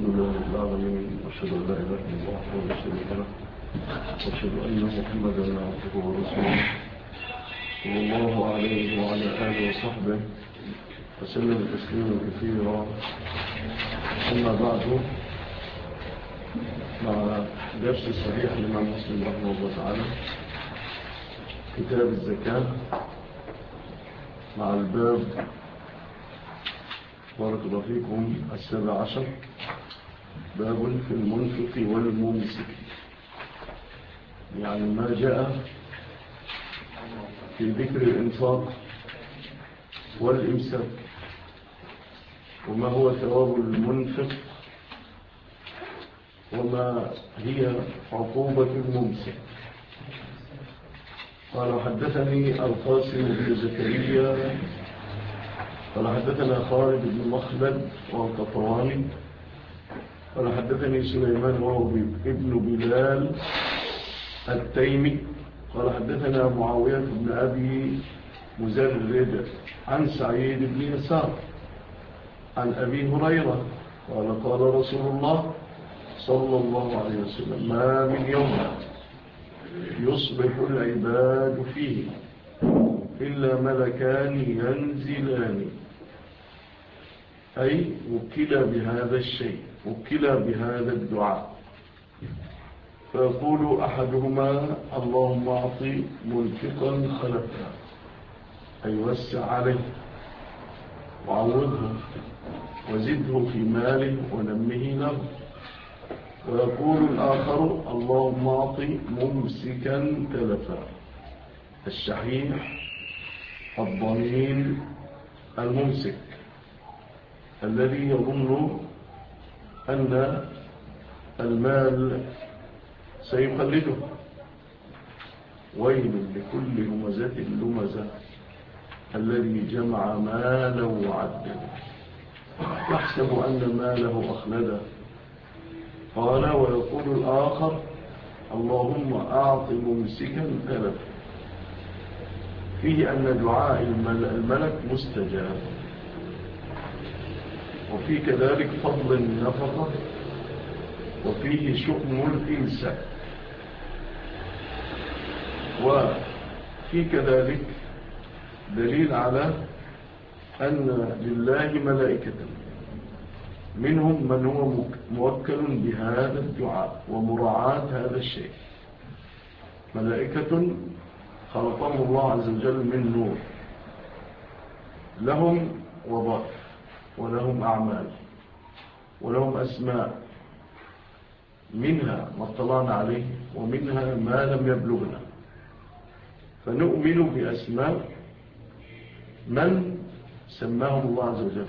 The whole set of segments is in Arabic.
الحمد لله رب العالمين، وأشهد أن لا إله إلا الله وحده لا شريك له، وأشهد أن محمدا عبده ورسوله صلى الله عليه وعلى آله وصحبه وسلم تسليما كثيرا. أما بعد، مع درس الصحيح للإمام مسلم رحمه الله تعالى، كتاب الزكاة، مع الباب بارك الله فيكم 17، باب في المنفق والممسك، يعني ما جاء في ذكر الإنفاق والإمساك، وما هو ثواب المنفق، وما هي عقوبة الممسك. قال حدثني القاسم بن زكريا قال حدثنا خالد بن مخلد والقطواني قال حدثني سليمان وهو ابن بلال التيمي قال حدثنا معاوية بن أبي مزرد عن سعيد بن يسار عن أبي هريرة قال قال رسول الله صلى الله عليه وسلم: ما من يوم يصبح العباد فيه إلا ملكان ينزلان، أي وكلا بهذا الشيء، وكلا بهذا الدعاء، فيقول أحدهما: اللهم أعطي منفقا خلفا، أي وسع عليه وعوضه وزده في ماله ونمه له. ويقول الآخر: اللهم أعطي ممسكا تلفا، الشحيح الضمين الممسك الذي يظن أن المال سيخلده. ويل لكل همزة لمزة الذي جمع ماله وعده يحسب أن ماله أخلده. قال: ويقول الآخر: اللهم أعط ممسكا تلفا، فيه أن دعاء الملك مستجاب، وفي كذلك فضل النفقة، وفيه شؤم الإنسان، وفي كذلك دليل على أن لله ملائكة، منهم من هو موكل بهذا الدعاء ومراعاة هذا الشيء، ملائكة خلقهم الله عز وجل من نور، لهم وظائف ولهم أعمال ولهم أسماء، منها ما اطلعنا عليه ومنها ما لم يبلغنا، فنؤمن بأسماء من سماهم الله عز وجل،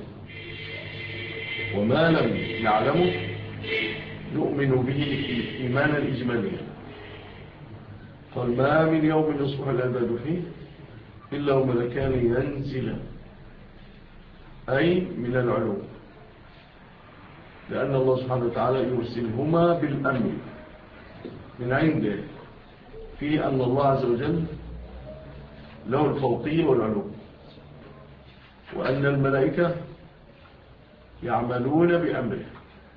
وما لم نعلمه نؤمن به إيمانا إجماليا. قال: ما من يوم يصبح العباد فيه إلا وملكان ينزل، أي من العلوم، لأن الله سبحانه وتعالى يرسلهما بالأمر من عنده، في أن الله عز وجل له الفوقية والعلوم، وأن الملائكة يعملون بأمره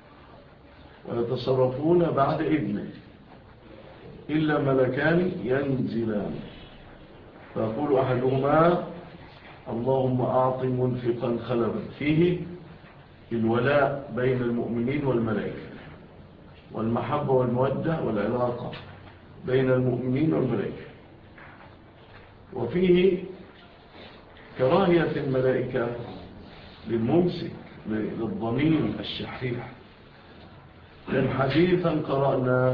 ويتصرفون بعد إذنه، إلا ملكان ينزلان، فيقول أحدهما: اللهم أعط منفقا خلفا، فيه الولاء بين المؤمنين والملائكة، والمحبة والمودة والعلاقة بين المؤمنين والملائكة، وفيه كراهية الملائكة للممسك للضمين الشحيح. كان حديثا قرأنا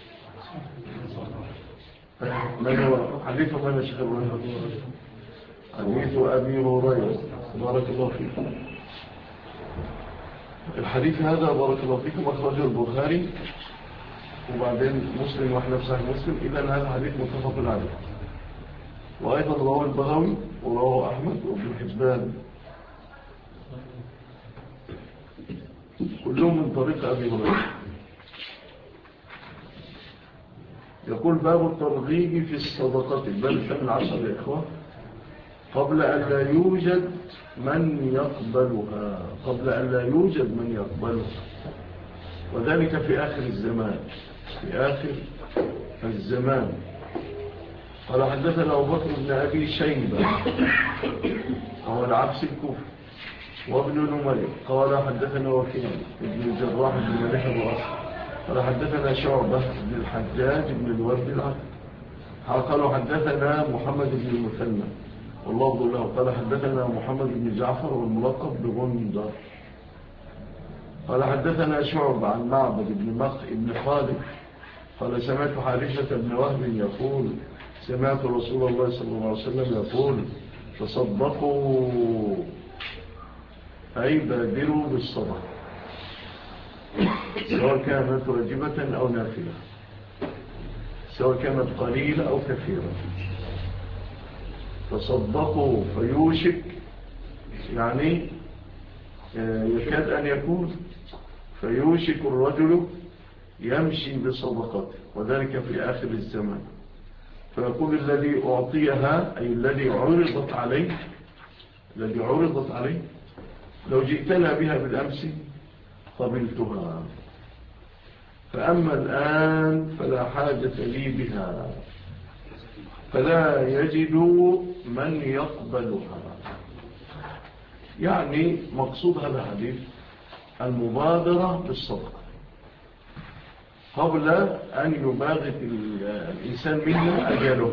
من هو حديث من شخص حديث أبي هريرة بارك الله فيكم. الحديث هذا بارك الله فيكم أخرجه البخاري وبعدين مسلم، واحنا في صحيح مسلم، إذن هذا الحديث متفق عليه، وأيضا رواه البغوي ورواه أحمد وابن حبان، كلهم من طريق أبي هريرة. يقول: باب الترغيب في الصدقة، بل 18 يا إخوة، قبل أن لا يوجد من يقبلها، قبل أن لا يوجد من يقبلها. وذلك في آخر الزمان. في آخر الزمان. قال حدثنا أبو بكر بن أبي شيبة وهو العبس الكوفي وابن نمير قال حدثنا وكيع ابن الجراح بن مليح الرؤاسي قال حدثنا شعبة بن الحجاج بن الورد العقل قالوا حدثنا محمد بن المثنى واللفظ له قال حدثنا محمد بن جعفر والملقب بغندر قال حدثنا شعبة عن معبد بن خالد قال سمعت حارثة بن وهب يقول سمعت رسول الله صلى الله عليه وسلم يقول تصدقوا أي بادروا بالصدقة سواء كانت واجبة أو نافلة سواء كانت قليلة أو كثيرة. تصدقوا فيوشك يعني يكاد أن يكون فيوشك الرجل يمشي بصدقته وذلك في آخر الزمان. فيقول الذي أعطيها أي الذي عرضت عليه لو جئتنا بها بالأمس قبلتها فأما الآن فلا حاجة لي بها فلا يجد من يقبلها. يعني مقصود هذا الحديث المبادرة بالصدقة قبل أن يباغت الإنسان منه أجله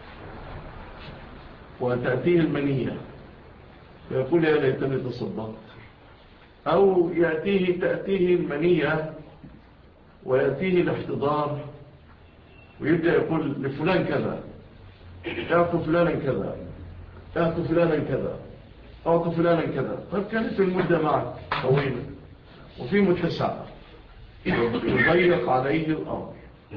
وتأتيه المنية فيقول يا ليتني تصدقت أو تأتيه المنية ويأتيه الاحتضار ويبدأ يقول لفلان كذا اعطوا فلانا كذا اعطوا فلانا كذا اعطوا فلانا كذا. طيب كانت المدة معك طويلة وفي متسعة يضيق عليه الأمر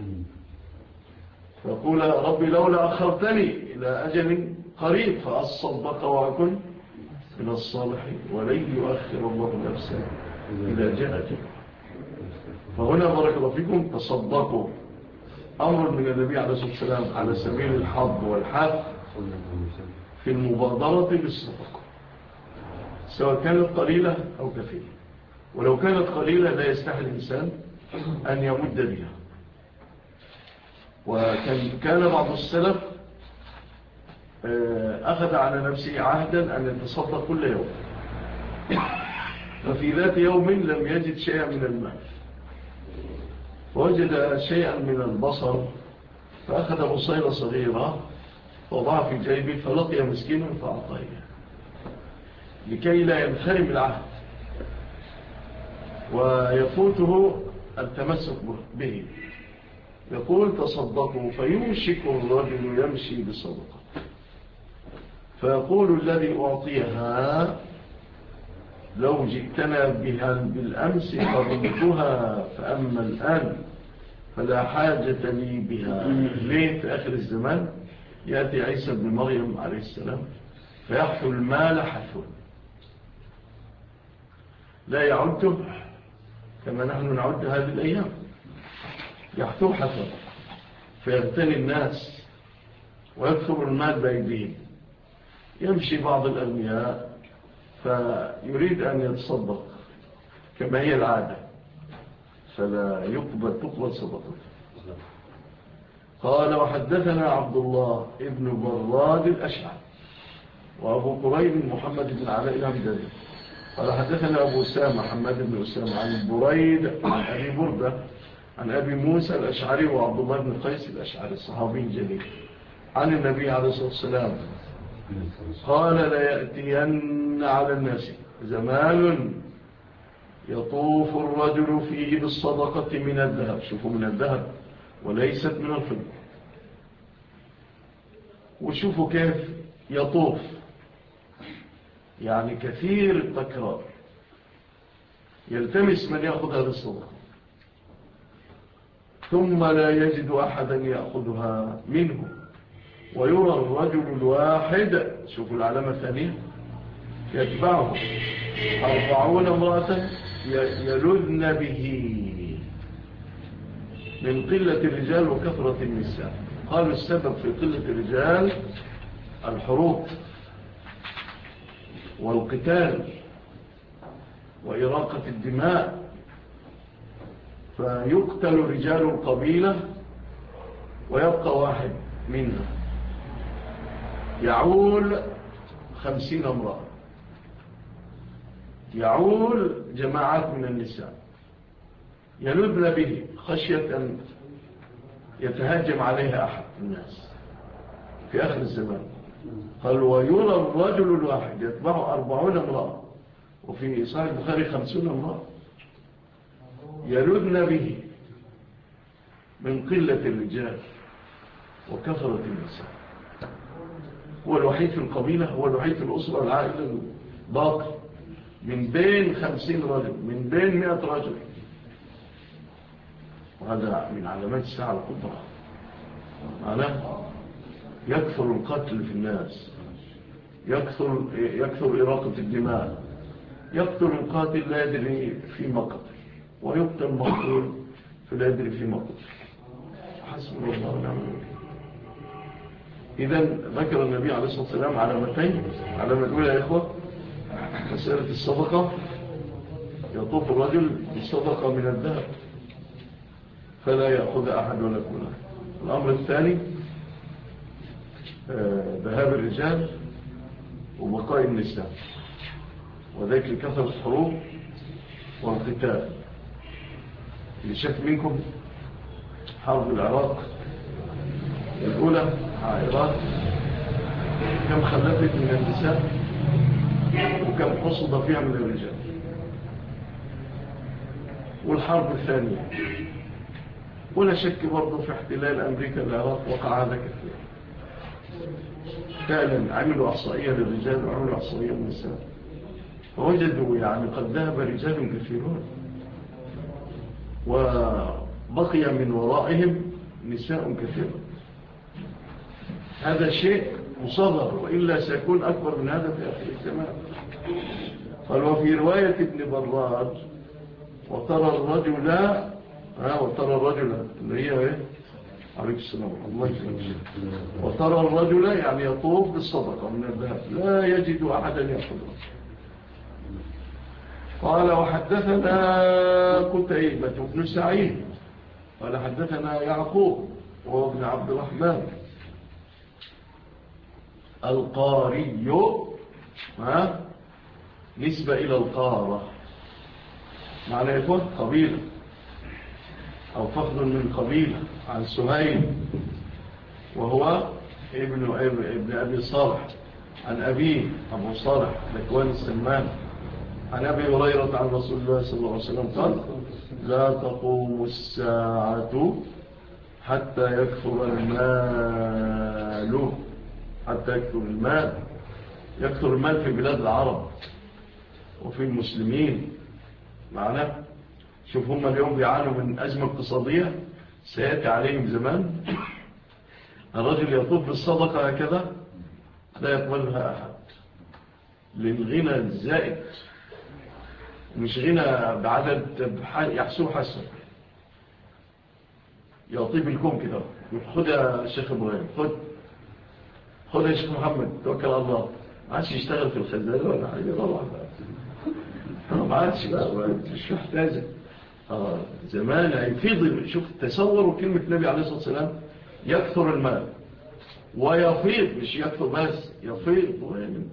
فيقول ربي لولا أخرتني إلى أجل قريب فأصدق وأكن من الصالحين ولن يؤخر الله نفسا إلى جاءته. فهنا بارك الله فيكم تصدقوا أمر من النبي عليه الصلاة والسلام على سبيل الحظ والحث في المبادرة بالصدقة سواء كانت قليلة أو كثيرة. ولو كانت قليلة لا يستحي الإنسان أن يمد بها. وكان بعض السلف أخذ على نفسه عهدا أن يتصدق كل يوم ففي ذات يوم لم يجد شيئا من المال فوجد شيئا من البصر فأخذ بصيرة صغيرة وضع في جيبه فلقي مسكينا فأعطاه لكي لا ينخرم العهد ويفوته التمسك به. يقول تصدقوا فيوشك الرجل يمشي بصدقه فيقول الذي أعطيها لو جئتنا بها بالأمس قبلتها فأما الآن فلا حاجة لي بها. ليه في آخر الزمان يأتي عيسى بن مريم عليه السلام فيحثو المال حثو لا يعده كما نحن نعد هذه الأيام يحثو حثو فيغتني الناس ويكثر المال بأيديهم. يمشي بعض الأغنياء فيريد أن يتصدق كما هي العادة فلا تقبل صدقته. قال وحدثنا عبد الله ابن براد الأشعر وأبو قريب محمد بن علاء الهمداني قال حدثنا أبو أسامة محمد بن أسامة عن بريد عن أبي بردة عن أبي موسى الأشعري وعبد الله بن قيس الأشعري الصحابي الجليل عن النبي عليه الصلاة والسلام قال لا يأتين على الناس زمان يطوف الرجل فيه بالصدقة من الذهب. شوفوا من الذهب وليست من الفضة. وشوفوا كيف يطوف يعني كثير التكرار يلتمس من يأخذ هذه الصدقة ثم لا يجد أحدا يأخذها منه ويرى الرجل الواحد شوفوا العلامة الثانية يتبعه 40 امرأة يلذن به من قلة الرجال وكثرة النساء. قالوا السبب في قلة الرجال الحروب والقتال وإراقة الدماء فيقتل رجال القبيلة ويبقى واحد منها يعول 50 امرأة، يعول جماعات من النساء يلذن به خشية أن يتهاجم عليها أحد الناس في آخر الزمان. قال ويرى الرجل الواحد يتبعه 40 امرأة، وفي صحيح البخاري 50 امرأة يلذن به من قلة الرجال وكثرة النساء. هو الوحيد في القبيلة، هو الوحيد في الأسرة العائلة الباقي من بين 50 رجل، من بين 100 رجل. وهذا من علامات الساعة الكبرى. معناه يكثر القتل في الناس، يكثر إراقة الدماء، يقتل القاتل لا يدري فيما قتل، ويقتل المقتول فلا يدري فيما قتل. حسبنا الله ونعم الوكيل. إذا ذكر النبي عليه الصلاة والسلام علامتين. علامة الأولى يا إخوة مسألة الصدقة، يطوف الرجل بالصدقة من الذهب فلا يأخذ أحد ولا كله. الأمر الثاني ذهاب الرجال وبقاء النساء، وذلك لكثرة الحروب والقتال. اللي شاف منكم حرب العراق الأولى عائرات كم خلفت من النساء وكم حصد فيها من الرجال. والحرب الثانية ولا شك برضو في احتلال أمريكا العراق وقع هذا كثير. فعلا عملوا أحصائية للرجال وعملوا أحصائية للنساء، فوجدوا يعني قد ذهب رجال كثيرون وبقي من ورائهم نساء كثيرة. هذا شيء مصغر، وإلا سيكون أكبر من هذا في آخر الزمان. قال وفي رواية ابن براد وترى الرجل اللي هي ايه عليك السلام الله يسلمك. وترى الرجل يعني يطوف بالصدقة من الذهب لا يجد أحدا يأخذه. قال وحدثنا قتيبة بن سعيد قال حدثنا يعقوب وهو ابن عبد الرحمن القاري، نسبة إلى القارة، معنى يكون قبيلة أو فخذ من قبيلة، عن سهيل وهو ابن أبي صالح عن أبيه أبو صالح ذكوان السمان عن أبي هريرة عن رسول الله صلى الله عليه وسلم قال لا تقوم الساعة حتى يكثر المال، يكثر المال في بلاد العرب وفي المسلمين. معناه شوف هم اليوم بيعانوا من أزمة اقتصادية سيأتي عليهم زمان الرجل يطوف بالصدقة هكذا لا يقبلها أحد للغنى الزائد، مش غنى بعدد يحسوه حسن. يطيب الكم كده، خد يا شيخ إبراهيم، خد يا شيخ محمد، توكل على الله. ما عادش يشتغل في الخزانة ولا حاجة طبعا، ما عادش بقى مش محتاجة. زمان هيفيض. شوف تصوروا كلمة النبي عليه الصلاة والسلام يكثر المال ويفيض، مش يكثر بس يفيض ويمن.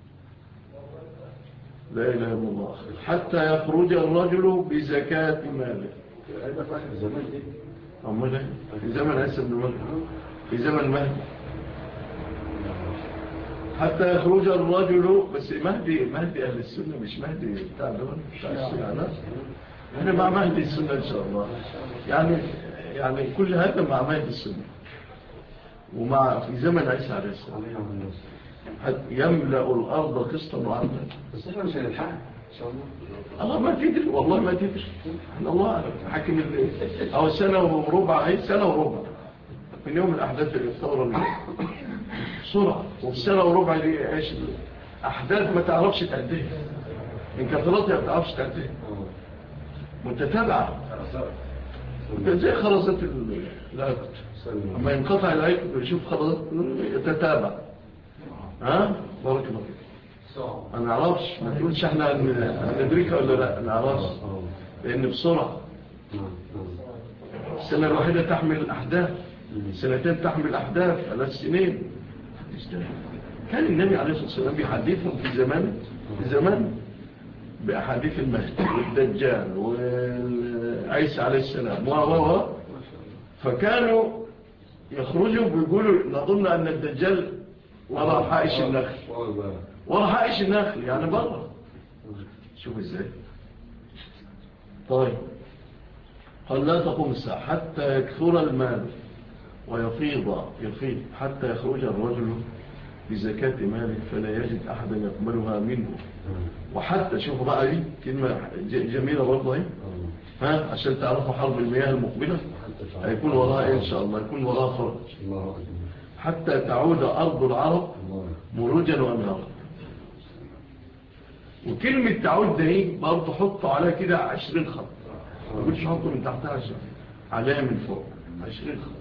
لا إله إلا الله حتى يخرج الرجل بزكاة ماله. هذا في آخر الزمان إيه؟ أمال في زمن عيسى بن مريم، في زمن مهدي. حتى يخرج الرجل، بس مهدي أهل السنة مش مهدي بتاع الدول بتاع الشيعة. احنا مع مهدي السنة إن شاء الله. يعني كل هذا مع مهدي السنة ومع في زمن عيسى عليه السلام يملأ الأرض قسطا وعدلا. بس احنا مش هنلحق إن شاء الله. الله ما تدري، والله ما تدري. الله حكم أو سنة وربع، هي سنة وربع من يوم الأحداث الثورة بسرعة. وفي سنة وربع دي ايش أحداث ما تعرفش تعديها من كثرتها، ما تعرفش تعديها متتابعة زي خرزات العقد. أما ينقطع العقد ويشوف خرزات يتتابع. بارك الله فيك. أنا نعرفش، ما تقولش احنا ندركها ولا لا، نعرفش لأن بسرعة السنة الواحدة تحمل الأحداث، سنتين تحمل أحداث، 3 سنين. كان النبي عليه الصلاة والسلام بيحدثهم في زمان بأحاديث المهدي والدجال وعيسى عليه السلام فكانوا يخرجوا بيقولوا نظن أن الدجال وراء حائش النخل، وراء حائش النخل يعني بره. شوف ازاي. طيب قال لا تقوم الساعة حتى يكثر المال ويفيض حتى يخرج الرجل بزكاة ماله فلا يجد أحدا يقبلها منه. وحتى شوفوا بقى دي كلمة جميلة برضه ها عشان تعرفوا حرب المياه المقبلة هيكون وراها إن شاء الله، يكون وراها خرج. حتى تعود أرض العرب مروجا وأنهارا. وكلمة تعود ده برضه حطوا عليها كده 20 خط، ما قلتش حطوا من تحتها 10 عليها من فوق 20 خط.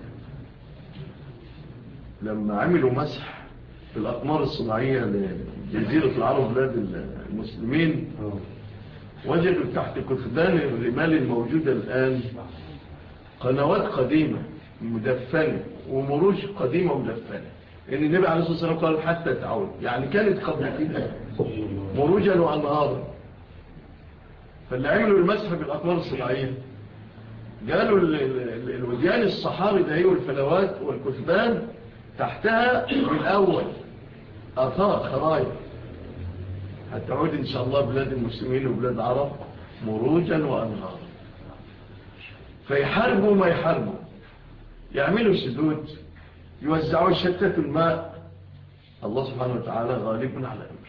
لما عملوا مسح في الأقمار الصناعية لجزيرة العرب بلاد المسلمين وجدوا تحت كثبان الرمال الموجودة الآن قنوات قديمة مدفنة ومروج قديمة مدفنة. إن النبي عليه الصلاة والسلام قال حتى تعود، يعني كانت قبل كده مروجا وأنهارا. فاللي عملوا المسح بالأقمار الصناعية قالوا الوديان الصحاري ده هي والفلوات والكثبان تحتها من أول آثار خرايط هتعود إن شاء الله بلاد المسلمين وبلاد عرب مروجا وأنهارا. فيحاربوا ما يحاربوا، يعملوا سدود، يوزعوا شتات الماء، الله سبحانه وتعالى غالب على أمره.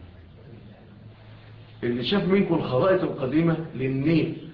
اللي شاف منكم الخرائط القديمة للنيل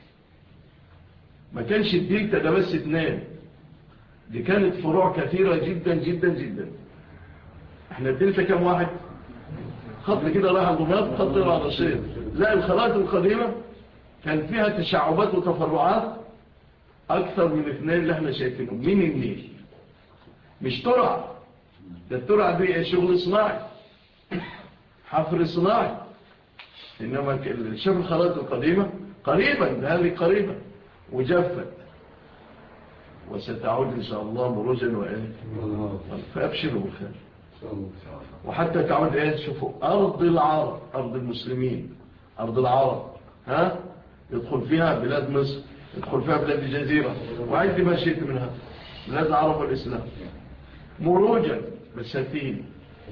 ما كانش الدلتا ده بس 2، دي كانت فروع كثيرة جدا جدا جدا. احنا الدلتا كم واحد؟ خط كده راح الضمات، خط راح رشيد. لا، الخرائط القديمة كان فيها تشعبات وتفرعات أكثر من 2 اللي احنا شايفينهم من النيل. مش ترع، ده الترع دي شغل صناعي، حفر صناعي. إنما شاف الخرائط القديمة قريبا، هذه قريبا وجفت وستعود إن شاء الله مروجا وإيه. فأبشروا بالخير. وحتى تعود شوفوا أرض العرب، أرض المسلمين، أرض العرب يدخل فيها بلاد مصر، يدخل فيها بلاد الجزيرة وعد ما شئت منها بلاد العرب والإسلام مروجا بساتين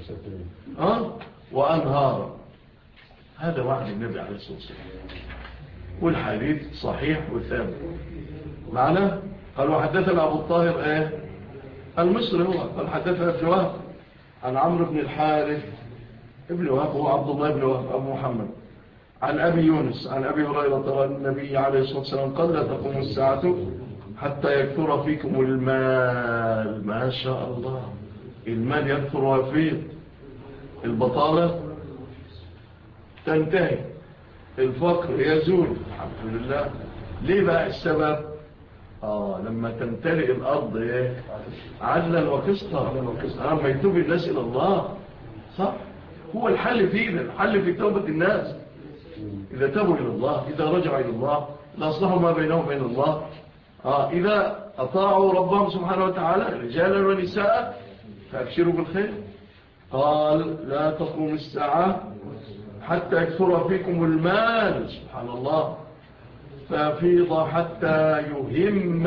وأنهارا. هذا وعد النبي عليه الصلاة والسلام والحديث صحيح وثابت معنا. قال وحدثنا أبو الطاهر المصري هو قال حدثنا ابن وهب عن عمرو بن الحارث ابن وهب هو عبد الله بن وهب أبو محمد عن أبي يونس عن أبي هريرة عن النبي عليه الصلاة والسلام قال لا تقوم الساعة حتى يكثر فيكم المال. ما شاء الله، المال يكثر ويفيض، البطالة تنتهي، الفقر يزول الحمد لله. ليه بقى السبب؟ لما تمتلئ الأرض عدلا وقسطا، لما يتوب الناس إلى الله. صح، هو الحل فينا، الحل في توبة الناس. إذا تابوا إلى الله، إذا رجعوا إلى الله، إذا أصلحوا ما بينهم وبين الله، إذا أطاعوا ربهم سبحانه وتعالى رجالا ونساء فأبشروا بالخير. قال لا تقوم الساعة حتى يكثر فيكم المال، سبحان الله، فيفيض حتى يهم.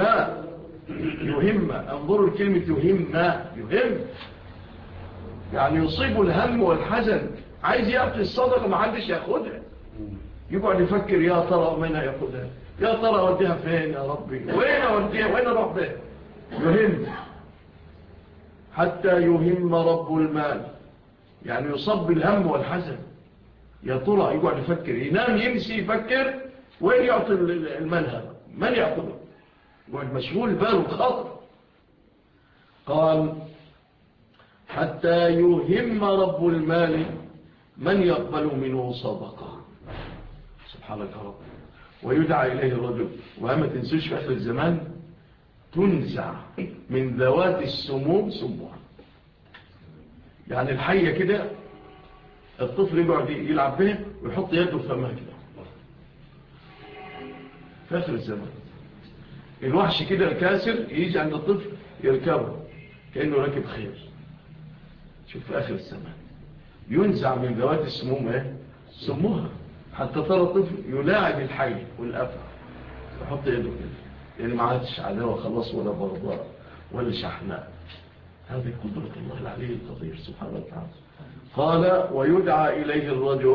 انظروا الكلمة يهم يعني يصيب الهم والحزن، عايز يأتي الصدقة ما حدش يأخذها، يقعد يفكر يا ترى من يأخذها، يا ترى أوديها فين يا ربي، وين أوديها، وين أروح بها. يهم حتى يهم رب المال، يعني يصب الهم والحزن. يا ترى يقعد يفكر، ينام يمسي يفكر وين يعطي المال هذا، من يأخذه، يقعد مشغول باله خطر. قال حتى يهم رب المال من يقبل منه صدقة. سبحانك يا رب. ويدعى إليه الرجل. وما تنسوش في آخر الزمان تنزع من ذوات السموم سموها، يعني الحية كده الطفل يقعد يلعب بها ويحط يده في فمها كده في آخر الزمان. الوحش كده كاسر يجي عند الطفل يركبه كأنه راكب خير. شوف في آخر الزمان ينزع من ذوات السموم سموها، حتى ترى الطفل يلاعب الحي والأفع، يحط يده كده يعني ما عادش عداوة خلاص ولا بغضاء ولا شحناء. هذه قدرة الله العلي القدير سبحانه وتعالى. قال ويدعى إليه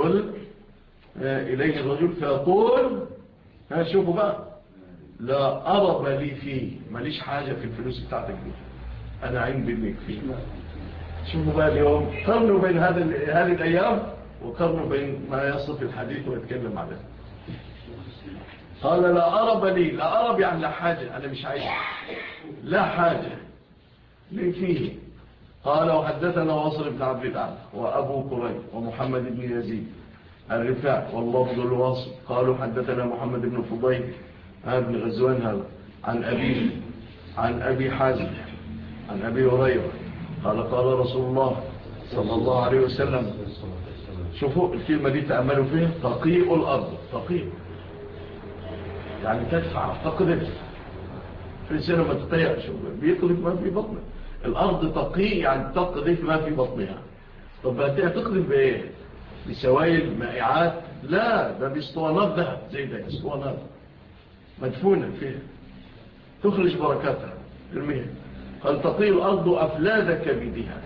الرجل فيقول شوفوا بقى لا أرب لي فيه، ماليش حاجة في الفلوس بتاعتك دي، أنا عين بنك فيه. شوفوا بقى اليوم قرنوا بين هذه الأيام وقرنوا بين ما يصف الحديث ويتكلم عليه. قال لا أرب لي، لا أرب يعني لا حاجة، أنا مش عايز، لا حاجة لي فيه. قال وحدثنا واصل بن عبد الأعلى وأبو كريب ومحمد بن يزيد الرفاع واللفظ الواصل قالوا حدثنا محمد بن فضيل بن غزوان هذا عن أبي حازم عن أبي هريرة قال قال رسول الله صلى الله عليه وسلم. شوفوا الكلمة دي تأملوا فيها، تقيء الأرض، تقيء يعني تدفع، تقذف في السنة ما تطيع، بيقذف ما في بطنه. الأرض تقيء يعني تقذف ما في بطنها. طب هتقذف بإيه؟ بسوائل مائعات؟ لا، ده باسطوانات ذهب زي ده، اسطوانات مدفونة فيها تخرج بركاتها المياه. قال تقيء الأرض أفلاد كبدها،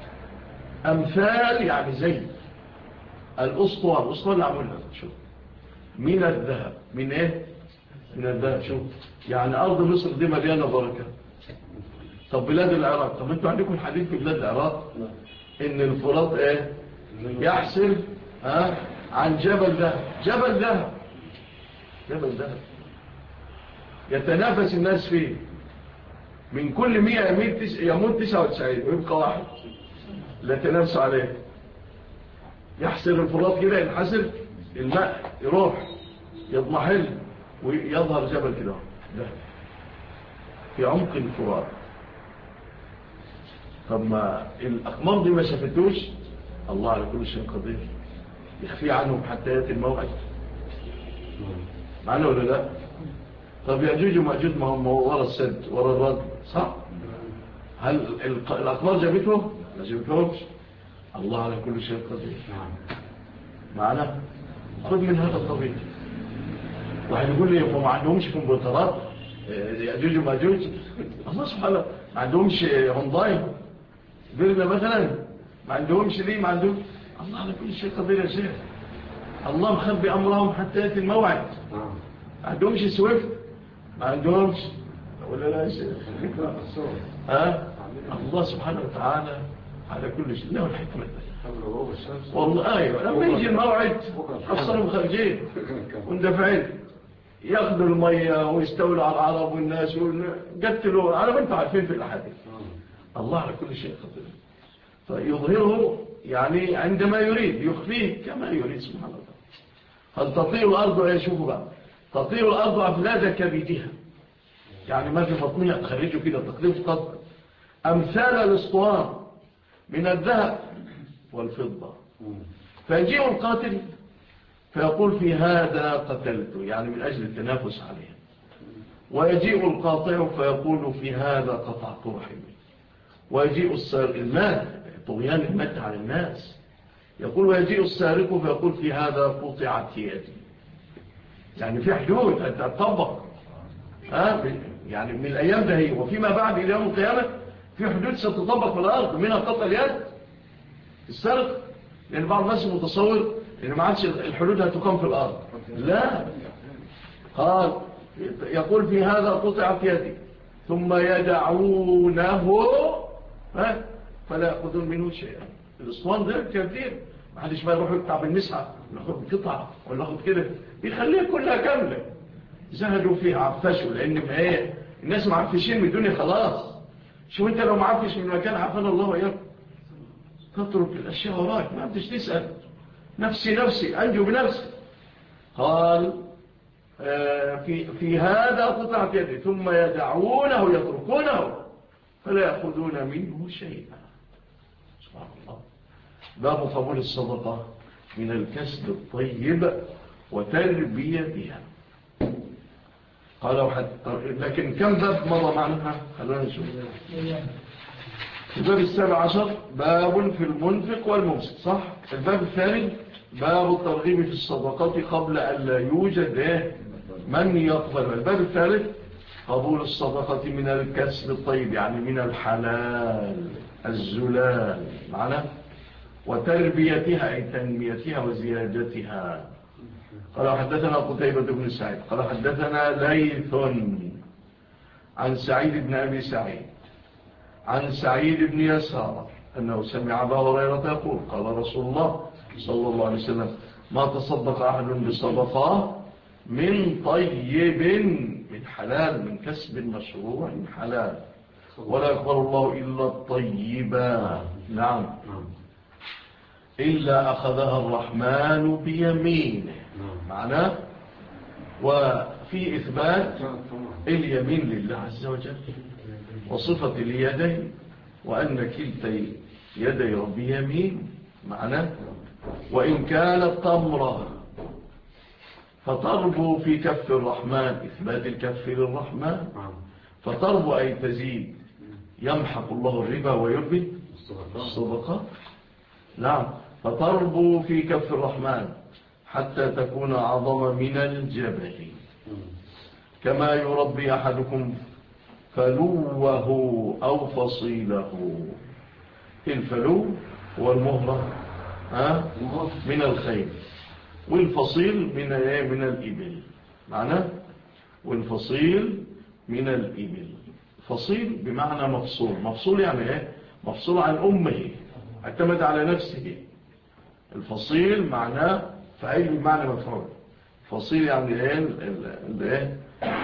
أمثال يعني زي الأسطوان عملها شوف من الذهب. من إيه؟ من الذهب. شوف يعني أرض مصر دي مليانة بركة. طب بلاد العراق، طب انتوا عندكم حديث في بلاد العراق إن الفرات يحسر عن جبل ذهب يتنافس الناس فيه، من كل 100 يموت 99 ويبقى واحد لا تنافس عليه. يحسر الفرات كده، ينحسر الماء يروح يضمحل ويظهر جبل كده في عمق الفرات. طب ما الأقمار دي ما شافتوش، الله على كل شيء قدير، يخفي عنهم حتى يأتي الموعد. معنى ولا لا؟ طب يأجوج ومأجوج ما هم ورا السد ورا الرد، صح؟ هل الأقمار جابتهم؟ ما جابتهمش. الله على كل شيء قدير. معنا خذ من هذا الطبيعي. واحد يقول لي ما عندهمش كمبيوترات يأجوج ومأجوج؟ الله سبحانه ما عندهمش هونداي بيرنا مثلا، ما عندهمش ليه، ما عندهم. الله على كل شيء قدير يا شيخ. الله مخبي أمرهم حتى يأتي الموعد. ما عندهمش سويفت، ما عندهمش ولا لا شيء. الله سبحانه وتعالى على كل شيء له الحكمة. والله أيوة لما يجي الموعد أصرهم خارجين واندفعين ياخذوا المية ويستولوا على العرب والناس وقتلوا على ما انتم عارفين في الأحاديث. الله على كل شيء قدير. فيظهره يعني عندما يريد، يخفيه كما يريد سبحانه وتعالى. هل تطير الأرض يشوفوا بقى تطير الأرض أفلاد كبدها، يعني ما في بطنها تخرجوا كده تقليف قدر، أمثال الأسطوان من الذهب والفضة. فيجيء القاتل فيقول في هذا قتلته، يعني من أجل التنافس عليه. ويجيء القاطع فيقول في هذا قطعت رحمي. ويجيء المال، طغيان المال على الناس، يقول ويجيء السارق فيقول في هذا قطعت يدي. يعني في حدود تطبق يعني من الأيام ده هي وفيما بعد إلى يوم القيامة في حدود ستطبق في الأرض، منها قطع اليد السرق. لأن بعض الناس متصور إن ما عادش الحدود هتقام في الأرض، لا. قال يقول في هذا قطعت يدي ثم يدعونه فلا يأخذون منه شيئا. الأسطوان ده كثير، ما حدش ما يروح يقطع بالمسحة ناخد قطعة ولا ناخد كده، يخليها كلها كاملة. زهدوا فيها عفشوا، لأن الناس معفشين من الدنيا خلاص. شو انت لو معفش من مكان عافانا الله وإياك تترك الأشياء وراك، ما بدش تسأل نفسي أنجو بنفسي. قال في هذا قطعت يدي ثم يدعونه يتركونه فلا يأخذون منه شيئا. سبحان الله. باب قبول الصدقة من الكسب الطيب وتربيتها. قالوا حتى لكن كم باب مضى معنا؟ خلونا نشوف. الباب 17 باب في المنفق والممسك، صح؟ الباب الثاني باب الترغيب في الصدقات قبل أن لا يوجد من يقبل. الباب الثالث قبول الصدقة من الكسب الطيب، يعني من الحلال الزلال معنا، وتربيتها أي تنميتها وزيادتها. قال حدثنا قتيبة بن سعيد قال حدثنا ليث عن سعيد بن أبي سعيد عن سعيد بن يسار أنه سمع أبا هريرة يقول قال رسول الله صلى الله عليه وسلم ما تصدق أحد بصدقة من طيب من حلال، من كسب مشروع من حلال، ولا يقبل الله إلا الطيبة، نعم، إلا أخذها الرحمن بيمينه، معناه وفي إثبات اليمين لله عز وجل وصفة اليدين، وأن كلتي يدي ربي يمين، معناه وإن كانت تمرة فتربو في كف الرحمن، إثبات الكف للرحمن، فتربو أي تزيد، يمحق الله الربا ويربي الصدقات، نعم، فتربو في كف الرحمن حتى تكون عظم من الجبل، كما يربي أحدكم فلوه أو فصيله. الفلو هو المهرة من الخيل، والفصيل من الإبل، معناه والفصيل من الإبل. فصيل بمعنى مفصول، مفصول يعني ايه؟ مفصول عن أمه، اعتمد على نفسه. الفصيل معناه فأي بمعنى مفعول، فصيل يعني ايه؟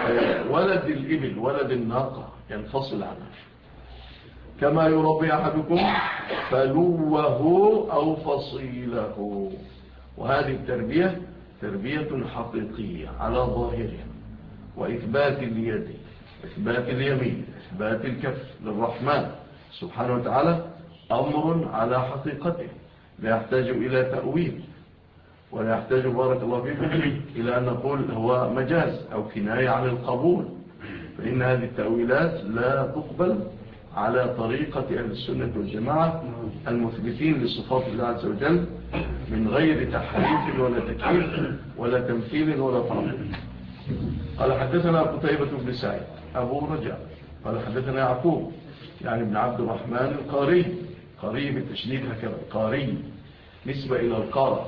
ولد الإبل، ولد الناقة ينفصل عنها. كما يربي أحدكم فلوه أو فصيله. وهذه التربية تربية حقيقية على ظاهرها، وإثبات اليد، إثبات اليمين، إثبات الكف للرحمن سبحانه وتعالى أمر على حقيقته، لا يحتاج إلى تأويل، ولا يحتاج بارك الله فيكم إلى أن نقول هو مجاز أو كناية عن القبول، فإن هذه التأويلات لا تقبل على طريقة أهل السنة والجماعة المثبتين لصفات الله عز وجل من غير تحريف ولا تكييف ولا تمثيل ولا تعطيل. قال حدثنا قتيبة بن سعيد أبو رجاء قال حدثنا يعقوب يعني ابن عبد الرحمن القاري، قاري بالتشديد هكذا، قاري نسبة إلى القارة،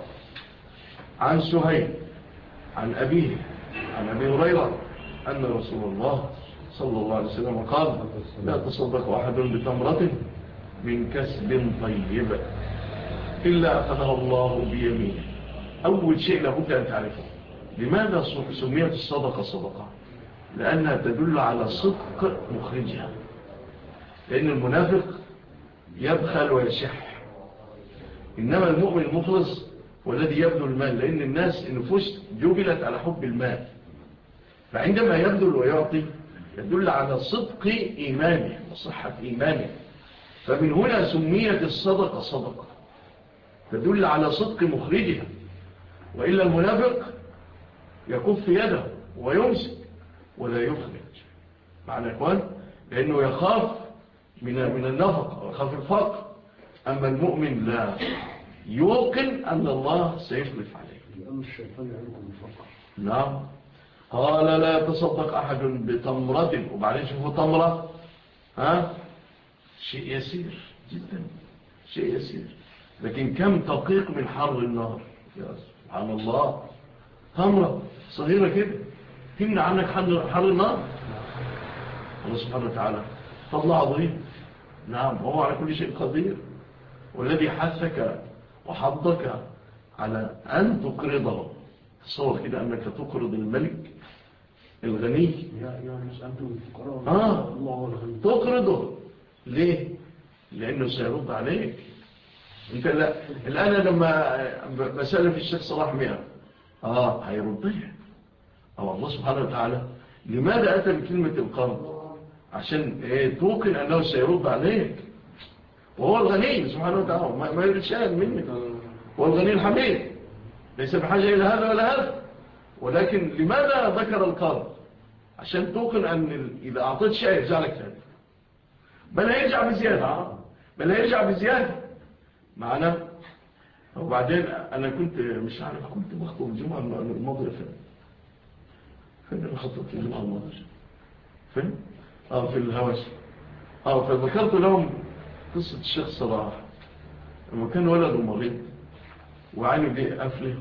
عن سهيل عن أبيه عن أبي هريرة أن رسول الله صلى الله عليه وسلم قال لا تصدق أحد بتمرة من كسب طيب إلا أخذها الله بيمينه. أول شيء لابد أن تعرفه لماذا سميت الصدقة صدقة؟ لأنها تدل على صدق مخرجها، لأن المنافق يبخل ويشح، إنما المؤمن المخلص والذي يبذل المال، لأن النفوس جبلت على حب المال، فعندما يبذل ويعطي يدل على صدق إيمانه وصحة إيمانه، فمن هنا سميت الصدقة صدقة، تدل على صدق مخرجها. وإلا المنافق يكف يده ويمسك ولا يخرج، معنى إخوان، لأنه يخاف من النفق ويخاف الفقر. أما المؤمن لا، يوقن أن الله سيخلف عليه، لأن الشيطان يعلمكم الفقر. نعم. قال لا يتصدق أحد بتمرة، وبعدين شوفوا تمرة شيء يسير جدا، شيء يسير، لكن كم دقيق من حر النار، يا سبحان الله، تمرة صغيرة كده تمنع عنك حر النار. الله سبحانه وتعالى فضل عظيم، نعم، وهو على كل شيء قدير، والذي حثك وحضك على أن تقرضه. تصور كده أنك تقرض الملك الغني، تقرضه ليه؟ لأنه سيرد عليك. انت لا الآن لما بسأل في الشيخ صلاح 100 هيردها. الله سبحانه وتعالى لماذا أتى بكلمة القرض؟ عشان توقن أنه سيرد عليك، وهو الغني سبحانه وتعالى، ما يريد شيئا منك، هو الغني الحميد ليس بحاجة إلى هذا ولا هذا. ولكن لماذا ذكر القرض؟ عشان توقن أن إذا أعطيت شيء يرجع لك ثاني، بل هيرجع بزيادة معنا. وبعدين أنا كنت مش عارف، كنت بخطب الجمعة الماضية فين الخطب في الجمعة الماضية فين؟ في الهواش. فذكرت لهم قصة الشيخ صلاح لما كان ولده مريض وعينه دي قفله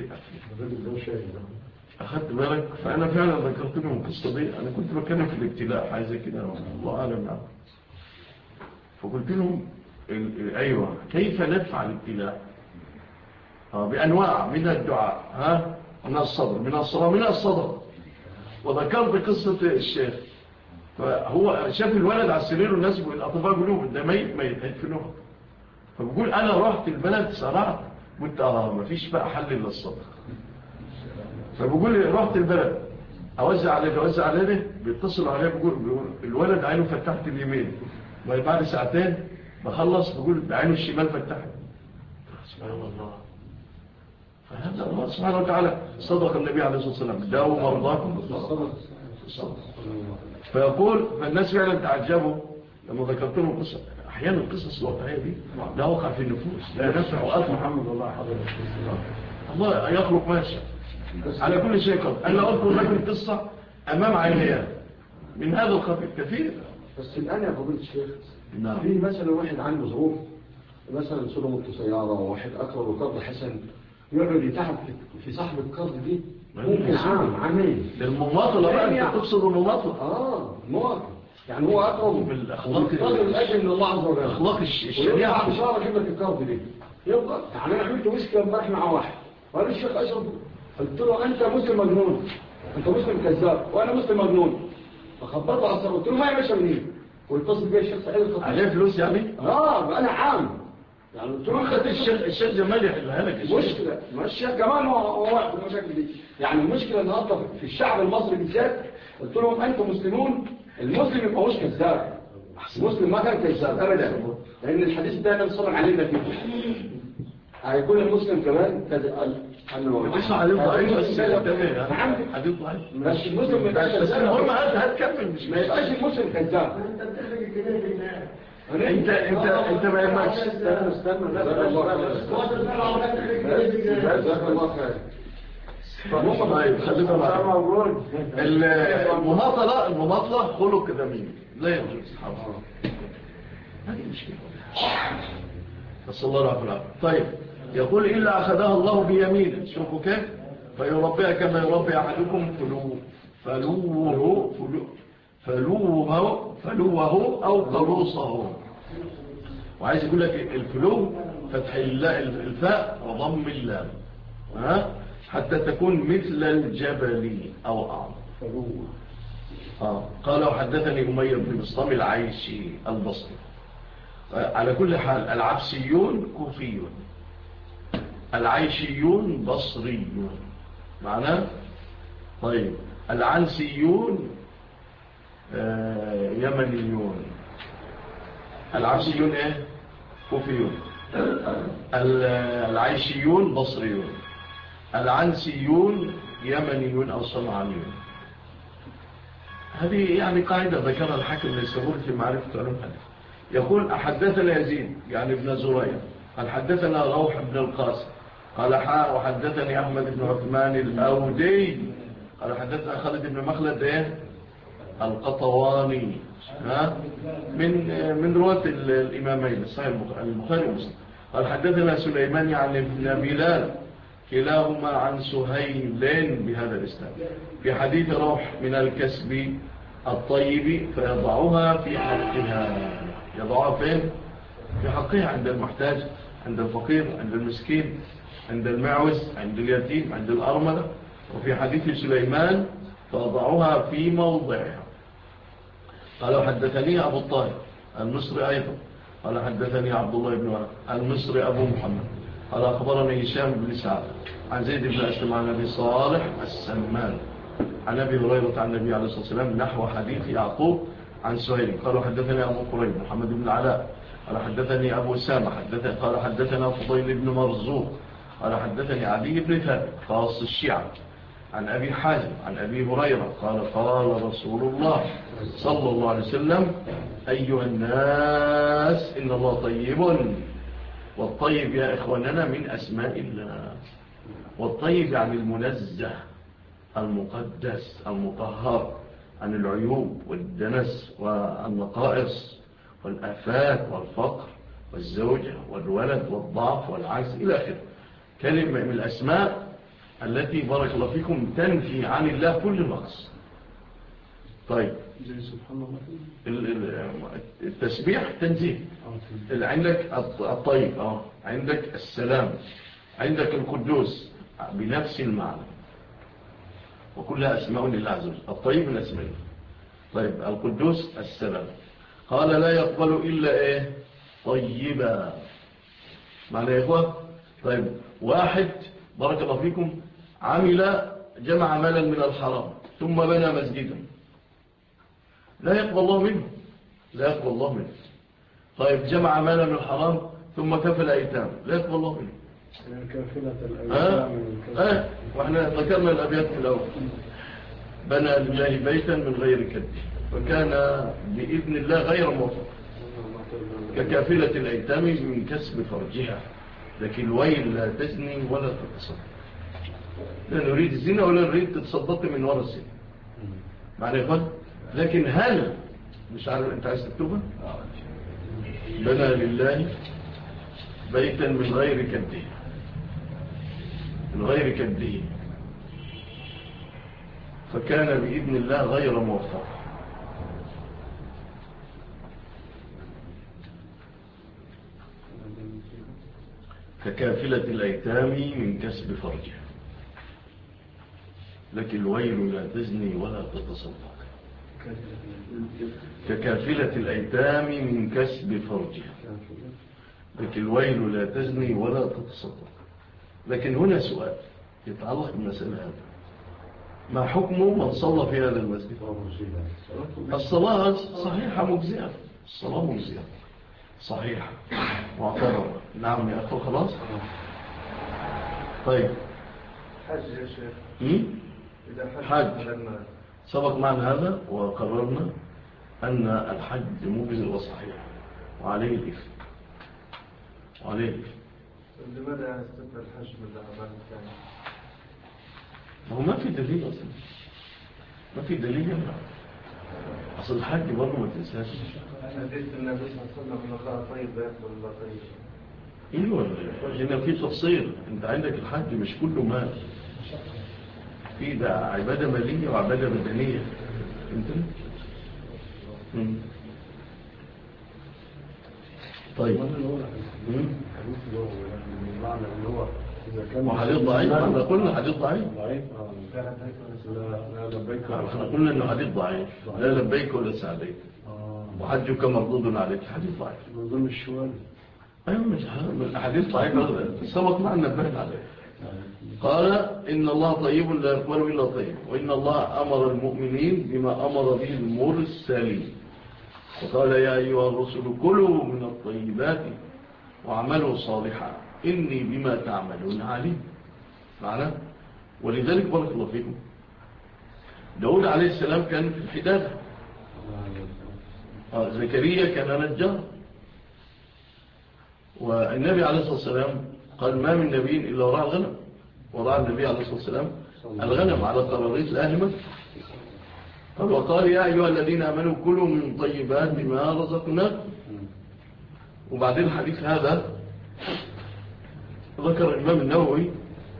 أخذت بالك. فأنا فعلا ذكرت لهم القصة دي. أنا كنت بتكلم في الابتلاء حاجة كده، الله أعلم يعني. فقلت لهم أيوة، كيف ندفع الابتلاء؟ بأنواع من الدعاء، من الصبر، من الصلاة، من الصدقة. وذكرت قصة الشيخ، فهو شاف الولد على السرير والناس الأطباء يقولوا ده ميت هيدفنوه. فبقول أنا رحت البلد سرعت، قلت مفيش بقى حل إلا الصدقة. فبقول رحت البلد أوزع عليه بيتصلوا عليه، بقول الولد عينه فتحت اليمين، وبعد ساعتين بخلص بقول عينه الشمال فتحت. سبحان الله. فهذا الله سبحانه وتعالى صدق النبي عليه الصلاة والسلام داووا مرضاكم بالصدقة. فيقول فالناس فعلا تعجبوا لما ذكرت لهم القصة. أحيانا القصص الواقعية دي لا وقع في النفوس، لا نفع وقت محمد الله حضرتك. الله يخلق ما يشاء على كل شيء قدر. أنا أذكر لكم قصة أمام عينيا من هذا الخطيب كثير. بس الآن يا فضيلة الشيخ، نعم، في مثلا واحد عنده ظروف، مثلا سلمت سيارة، وواحد أكبر وقرض حسن، يقعد يتعب في صاحب القرض دي ممكن عامين للمماطلة بقى. أنت تقصد المماطلة؟ مماطلة. يعني هو أقرب من الأخلاق الأجل من الله عز وجل، أخلاق الشريعة. ويقول بشارة جبلة القرض دي يبقى. يعني أنا عملت مشكلة امبارح مع واحد، وقال الشيخ أشرف، قلت له أنت مسلم مجنون، أنت مسلم كذاب، وأنا مسلم مجنون. فخبرته على الصلاة، قلت له ما يمشي منين، واتصل بيه الشيخ سعيد الخطيب. عليه فلوس يعني؟ أنا عام. يعني قلت له خدت الشيخ جمال يحلها لك. مشكلة ما الشيخ جمال هو واحد من المشاكل دي. يعني المشكلة النهارده في الشعب المصري بالذات. قلت لهم أنتم مسلمون، المسلم يبقى مش كذاب. المسلم ما كان كذاب أبدا، لأن الحديث ده النبي صلى الله عليه وسلم علمنا فيه. هيكون المسلم كمان كذاب. مش حديث ضعيف بس حديث ضعيف. مش المسلم ما يبقاش بس كذاب. المهم هتكمل، مش ما يبقاش المسلم كذاب. انت ما يهمكش. استنى طيب خلينا معاك. المماطلة خلق ذميم لا يجوز. هذه مشكلة، بس الله رب العالمين. طيب يقول إلا أخذها الله بيمينه. شوفوا كيف، فيربيها كما يربي أحدكم فلوه أو قلوصه. وعايز يقول لك الفلو فتح الفاء وضم اللام حتى تكون مثل الجبل أو أعظم. قال وحدثني أمية بن بسطام العيشي البصري. على كل حال العبسيون كوفيون، العيشيون بصريون معناه. طيب العنسيون يمنيون، العبسيون كوفيون، العيشيون بصريون، العنسيون يمنيون أو صنعانيون. هذه يعني قاعدة ذكرها الحاكم النيسابوري في معرفة علوم الحديث. يقول أحدثنا يزيد يعني ابن زريع قال حدثنا روح بن القاسم قال وحدثني أحمد بن عثمان الأودي قال حدثنا خالد بن مخلد القطواني من رواة الإمامين الصحيح البخاري ومسلم. قال حدثنا سليمان يعني ابن بلال كلاهما عن سهيل بهذا الإسناد في حديث روح من الكسب الطيب فيضعها في حقها. يضعها فين؟ في حقها، عند المحتاج، عند الفقير، عند المسكين، عند المعوز، عند اليتيم، عند الأرملة. وفي حديث سليمان فيضعها في موضعها. قال حدثني أبو الطاهر المصري أيضا قال حدثني عبد الله بن ورق المصري أبو محمد قال أخبرني هشام بن سعد عن زيد بن أسلم عن أبي صالح السمان عن أبي هريرة عن النبي عليه الصلاة والسلام نحو حديث يعقوب عن سهيل. قالوا حدثني أبو قريب محمد بن العلاء قال حدثني أبو سامة قال حدثنا فضيل بن مرزوق قال حدثني عدي بن ثابت خاص الشيعة عن أبي حازم عن أبي هريرة قال قال رسول الله صلى الله عليه وسلم أيها الناس إن الله طيب، والطيب يا إخواننا من أسماء الله. والطيب يعني المنزه المقدس المطهر عن العيوب والدنس والنقائص والآفات والفقر والزوجة والولد والضعف والعجز إلى آخره. كلمة من الأسماء التي بارك الله فيكم تنفي عن الله كل نقص. طيب سبحان الله. التسبيح تنزيه. عندك الطيب عندك السلام، عندك القدوس بنفس المعنى، وكلها أسماء لله عز وجل. الطيب من أسماء. طيب القدوس السلام. قال لا يقبل إلا إيه؟ طيبا. معنى يا إخوة؟ طيب واحد بارك الله فيكم جمع مالا من الحرام ثم بنى مسجدا، لا يقبل الله منه، لا يقبل الله منه. طيب جمع مالا من الحرام ثم كفل أيتام، لا يقبل الله منه. كافلة الأيتام. وإحنا ذكرنا الأبيات في الأول. بنى لله بيتا من غير كد وكان بإذن الله غير موفق، ككافلة الأيتام من كسب فرجها، لكن الويل لا تزني ولا تتصدق. لا نريد الزنا ولا نريد تتصدق من وراء الزنا. معنى يقول لكن هل مش عارف انت عايز تكتبها؟ بنى لله بيتا من غير كده، من غير كده، فكان بإذن الله غير موفق. ككافلة الأيتام من كسب فرجها، لكن الويل لا تزني ولا تتصدق. ككافلة الأيتام من كسب فرجها، لكن الويل لا تزني ولا تتصدق. لكن هنا سؤال يتعلق بالمسألة هذا: ما حكم من صلى في هذا المسجد؟ الصلاة صحيحة مجزئة، الصلاة مجزئة صحيحة معتبرة. نعم يا أخو خلاص. طيب حج يا شيخ. حج سبق معنا هذا وقررنا أن الحج مجزئ وصحيح وعليه الإثم، وعليه الإثم. لماذا يستثنى الحج من الأعمال الثانية؟ هو ما في دليل أصلا، ما في دليل يمنع. أصل الحج برضه ما تنساش حديث النبي صلى الله عليه وسلم إن الله طيب لا يقبل الله طيب. ايوه هنا في تفصيل. انت عندك الحج مش كله مال، في ده عبادة مالية وعبادة بدنية. انت طيب وحديث ضعيف. احنا قلنا حديث ضعيف. احنا قلنا انه حديث ضعيف. لا لبيك ولا سعديك وحجك مردود عليك. حديث ضعيف من ضمن الشوال. ايوه مش من الاحاديث ضعيفه سبق معنا نبهنا عليه. قال إن الله طيب لا يقبل إلا طيب، وإن الله أمر المؤمنين بما أمر به المرسلين، وقال يا أيها الرسل كلوا من الطيبات واعملوا صالحا إني بما تعملون عليم. معنا. ولذلك بارك الله فيكم داود عليه السلام كان في الحدادة، زكريا كان نجار، والنبي عليه الصلاة والسلام قال ما من نبي إلا وراء الغنم، وضع النبي عليه الصلاة والسلام الغنم على قراريط الأهل مكة. وقال يا أيها الذين آمنوا كلوا من طيبات ما رزقناكم. وبعدين الحديث هذا ذكر الإمام النووي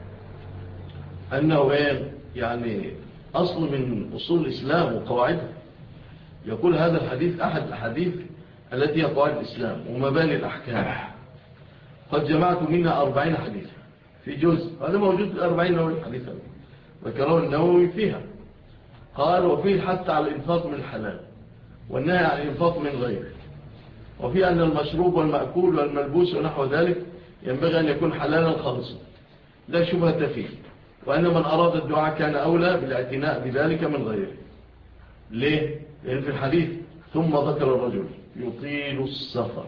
أنه يعني أصل من أصول الإسلام وقواعده. يقول هذا الحديث أحد الحديث التي هي قواعد الإسلام ومباني الأحكام، قد جمعت منها 40 حديث في جزء، هذا موجود 40 نووي حديثا ذكره النووي فيها. قال وفيه حتى على الإنفاق من الحلال والنهي عن الإنفاق من غيره، وفيه أن المشروب والمأكول والملبوس ونحو ذلك ينبغي أن يكون حلالا خالصا لا شبهة فيه، وأن من أراد الدعاء كان أولى بالاعتناء بذلك من غيره. ليه؟ لأن في الحديث ثم ذكر الرجل يطيل السفر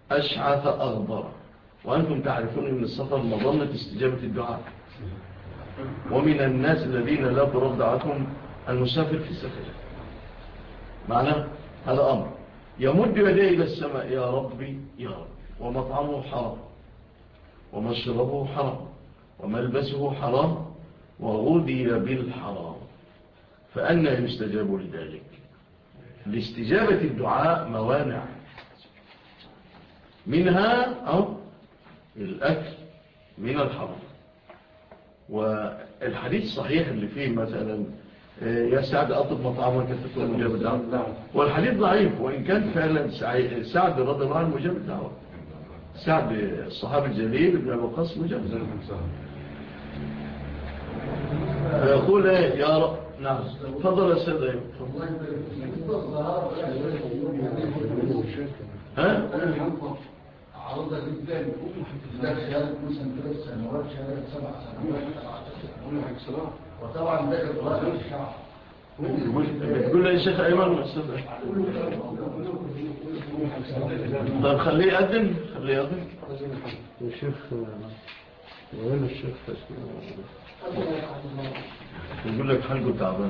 أشعث أغبر، وأنتم تعرفون أن السفر مظنة استجابة الدعاء. ومن الناس الذين لا ترد عنهم المسافر في السفر. معناه هذا أمر يمد يديه إلى السماء: يا ربي يا رب. ومطعمه حرام، ومشربه حرام، وملبسه حرام، وغذي بالحرام، فأنا يستجاب لذلك؟ لاستجابة الدعاء موانع، منها الأكل من الحرام. والحديث الصحيح اللي فيه مثلا يا سعد أطب مطعمك تكون مجاب الدعوة، والحديث ضعيف وإن كان فعلا سعد رضي الله عنه مجاب الدعوة. سعد الصحابي الجليل ابن أبي وقاص مجاب الدعوة. يقول يا رب. نعم تفضل يا سيد. ايوه ها عرضة جدا لا شهادة مثلا 3 سنوات، شهادة 7 سنوات، وطبعا ده إضرار الشعب. بتقول لي يا شيخ أيمن أستاذ. طيب خليه يقدم، خليه يقدم يا شيخ. وين الشيخ؟ يقول لك حلقه تعبان.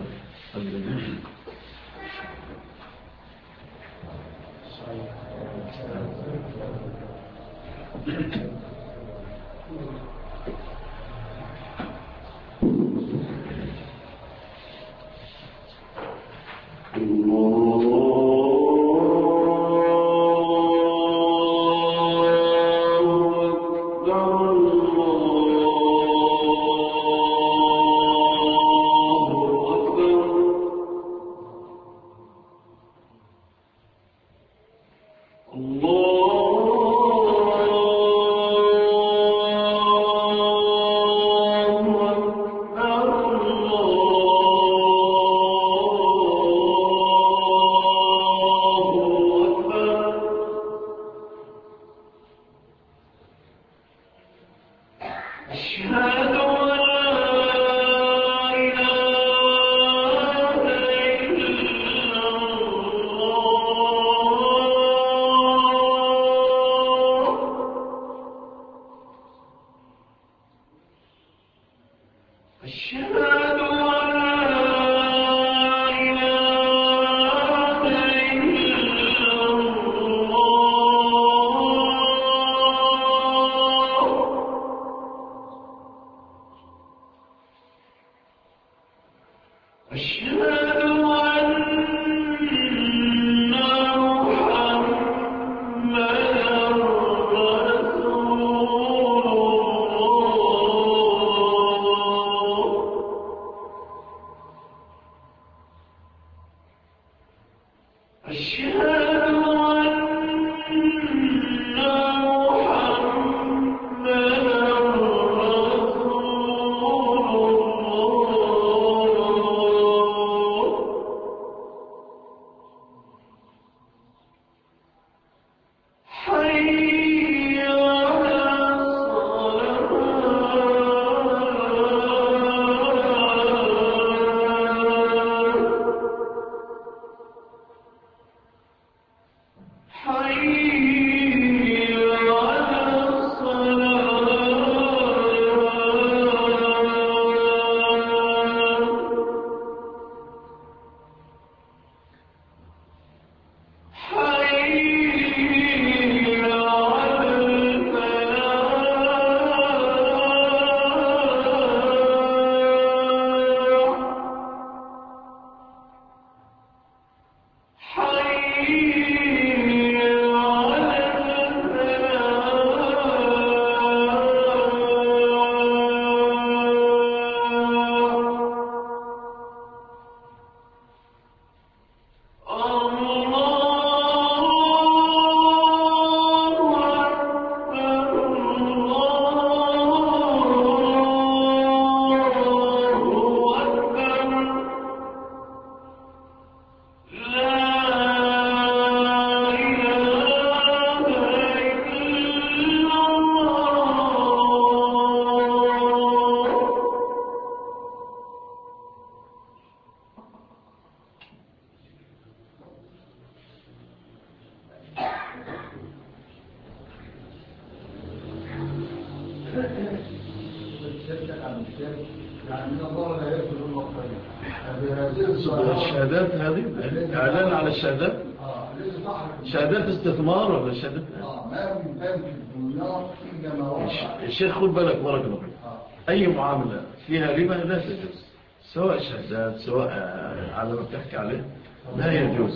تشتك عن الكتاب يعني من الله لا يأكل الوقتين الشهادات هذه إعلان على الشهادات شهادات استثمار ولا شهادات ما من فهم في الدنيا إلا ما وقع. الشيخ خد بالك بارك الله فيك أي معاملة فيها ربا لا تجوز سواء شهادات سواء على ما بتحكي عليه لا يجوز.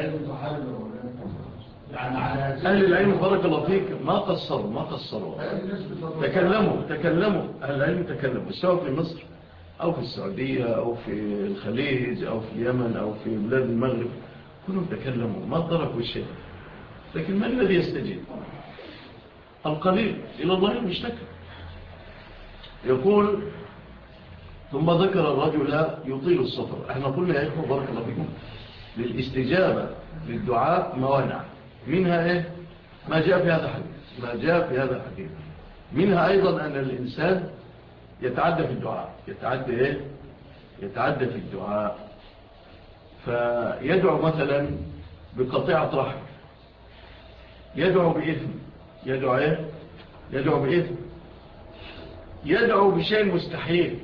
أهل العلم بارك الله فيك ما قصروا تكلموا أهل العلم تكلموا سواء في مصر أو في السعودية أو في الخليج أو في اليمن أو في بلاد المغرب كلهم تكلموا ما تركوا شيء. لكن من الذي يستجيب؟ القليل إلى الله المشتكى. يقول ثم ذكر الرجل يطيل السفر. احنا قلنا يا إخوة بارك الله فيكم للاستجابة للدعاء موانع منها إيه؟ ما جاء في هذا الحديث منها أيضا أن الإنسان يتعدى في الدعاء يتعدى في الدعاء فيدعو مثلا بقطيعة رحم يدعو بإثم يدعو بإثم يدعو بشيء مستحيل.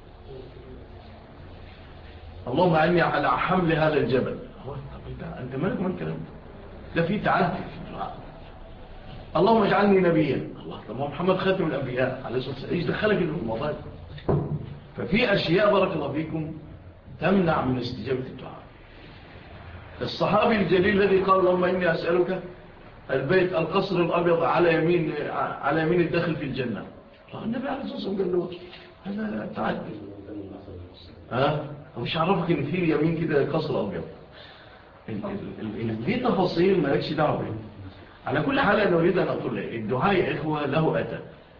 اللهم أعني على حمل هذا الجبل. أنت مالك من الكلام ده في تعدي في الدعاء. اللهم اجعلني نبيا. الله طب محمد خاتم الأنبياء عليه الصلاة والسلام ايش دخلك في الموضوع؟ ففي أشياء بارك الله فيكم تمنع من استجابة الدعاء. الصحابي الجليل الذي قال اللهم إني أسألك البيت القصر الأبيض على يمين الدخل في الجنة. النبي عليه الصلاة والسلام قال له هذا تعدي. مش عرفك ان في يمين كده قصر أبيض. دي تفاصيل ما لكش دعوه بها. على كل حال أنا أريد أن أقول الدعاء يا إخوة له أدب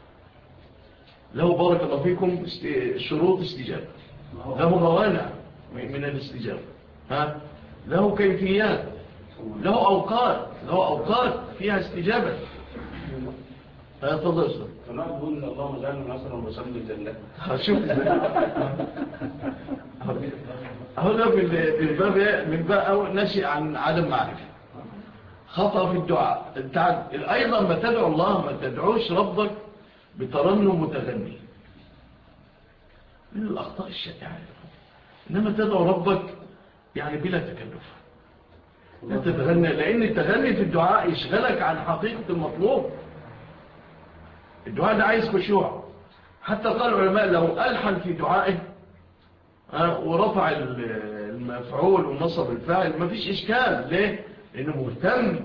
له بارك الله فيكم شروط استجابة له موانع من الاستجابة له كيفيات له أوقات فيها استجابة. تفضل أستاذ. كنا نقول اللهم اجعلنا نصرا وسلم الجنة. شوف هذا من باب أو نشئ عن عدم معرفة خطأ في الدعاء. أيضا ما تدعو الله ما تدعوش ربك بترنم متغني من الأخطاء الشائعة. إنما تدعو ربك يعني بلا تكلف لا تتغني لأن التغني في الدعاء يشغلك عن حقيقة المطلوب. الدعاء ده عايز خشوع. حتى قال العلماء لو ألحن في دعائه ورفع المفعول ونصب الفاعل ما فيش إشكال. ليه؟ لأنه مهتم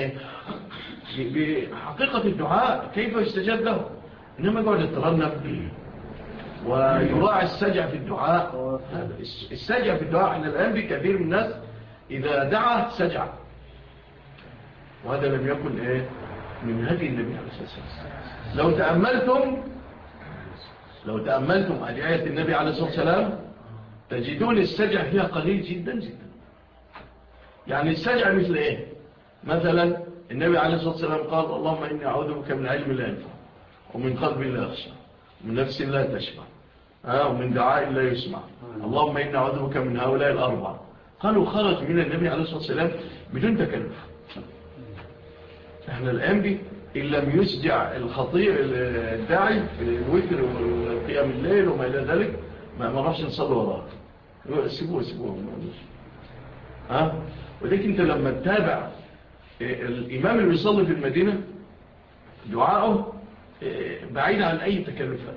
بحقيقة الدعاء كيف يستجاب له. إنما يقعد يترنم ويراعي السجع في الدعاء. السجع في الدعاء احنا الآن بكثير من الناس إذا دعا سجع وهذا لم يكن من هدي النبي عليه الصلاة والسلام. لو تأملتم أدعية النبي عليه الصلاة والسلام تجدون السجع فيها قليل جدا جدا. يعني السجع مثل مثلا النبي عليه الصلاة والسلام قال اللهم إني أعوذ بك من علم لا ينفع ومن قلب لا يخشى ومن نفس لا تشبع ومن دعاء لا يسمع. اللهم إني أعوذ بك من هؤلاء الأربع. قالوا خرج من النبي عليه الصلاة والسلام بدون تكلف. احنا الآن إن لم يسجع الخطير الداعي في الوتر والقيام الليل وما إلى ذلك ما نروحش نصلي وراه. سيبوه ولكن انت لما تتابع الإمام اللي بيصلي في المدينة دعاءه بعيد عن أي تكلفات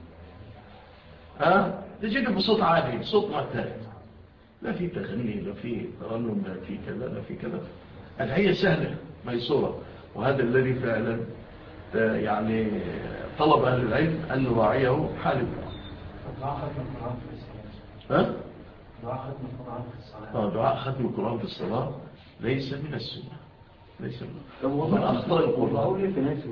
تجد بصوت عالي بصوت معتاد لا في تغني لا في ترنم لا في كذا لا في كذا. الحقيقة سهلة ميسورة وهذا الذي فعلا يعني طلب أهل العلم أن نراعيه حال الدعاء. دعاء ختم القرآن في الصلاة ليس من السنة ليس من أخطاء القرآن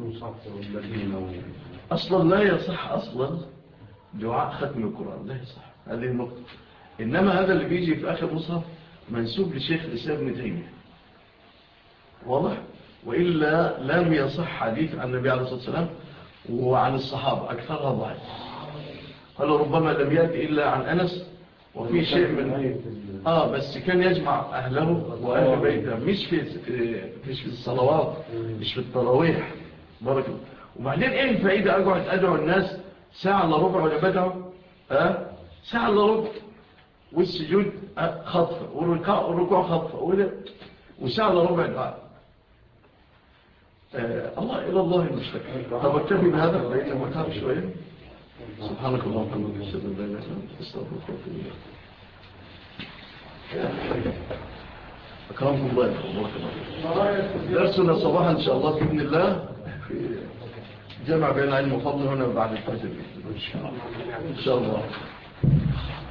أصلا لا يصح أصلا دعاء ختم القرآن لا يصح. هذه النقطة. إنما هذا اللي بيجي في آخر مصحف منسوب لشيخ الإسلام ابن تيمية واضح. وإلا لم يصح حديث عن النبي عليه الصلاة والسلام وعن الصحابة أكثرها ضعيف. قالوا ربما لم يأتي إلا عن أنس وفي شيء من بس كان يجمع أهله وأهل بيته مش في الصلوات مش في التراويح بارك الله. وبعدين إيه الفائدة أقعد أدعو الناس ساعة إلا ربع ولا بدعوا ساعة إلا ربع، والسجود خطفة والركوع خطفة وساعة إلا ربع دعاء. الله إلى الله المشتكى. طب اكتفي بهذا لأنه متعب شوية. سبحانك اللهم وبحمدك أشهد أن لا إله إلا أنت أستغفرك وأتوب إليك. أكرمكم الله يا درسنا صباحا إن شاء الله بإذن الله في جمع بين علم وفضل هنا بعد الفجر إن شاء الله.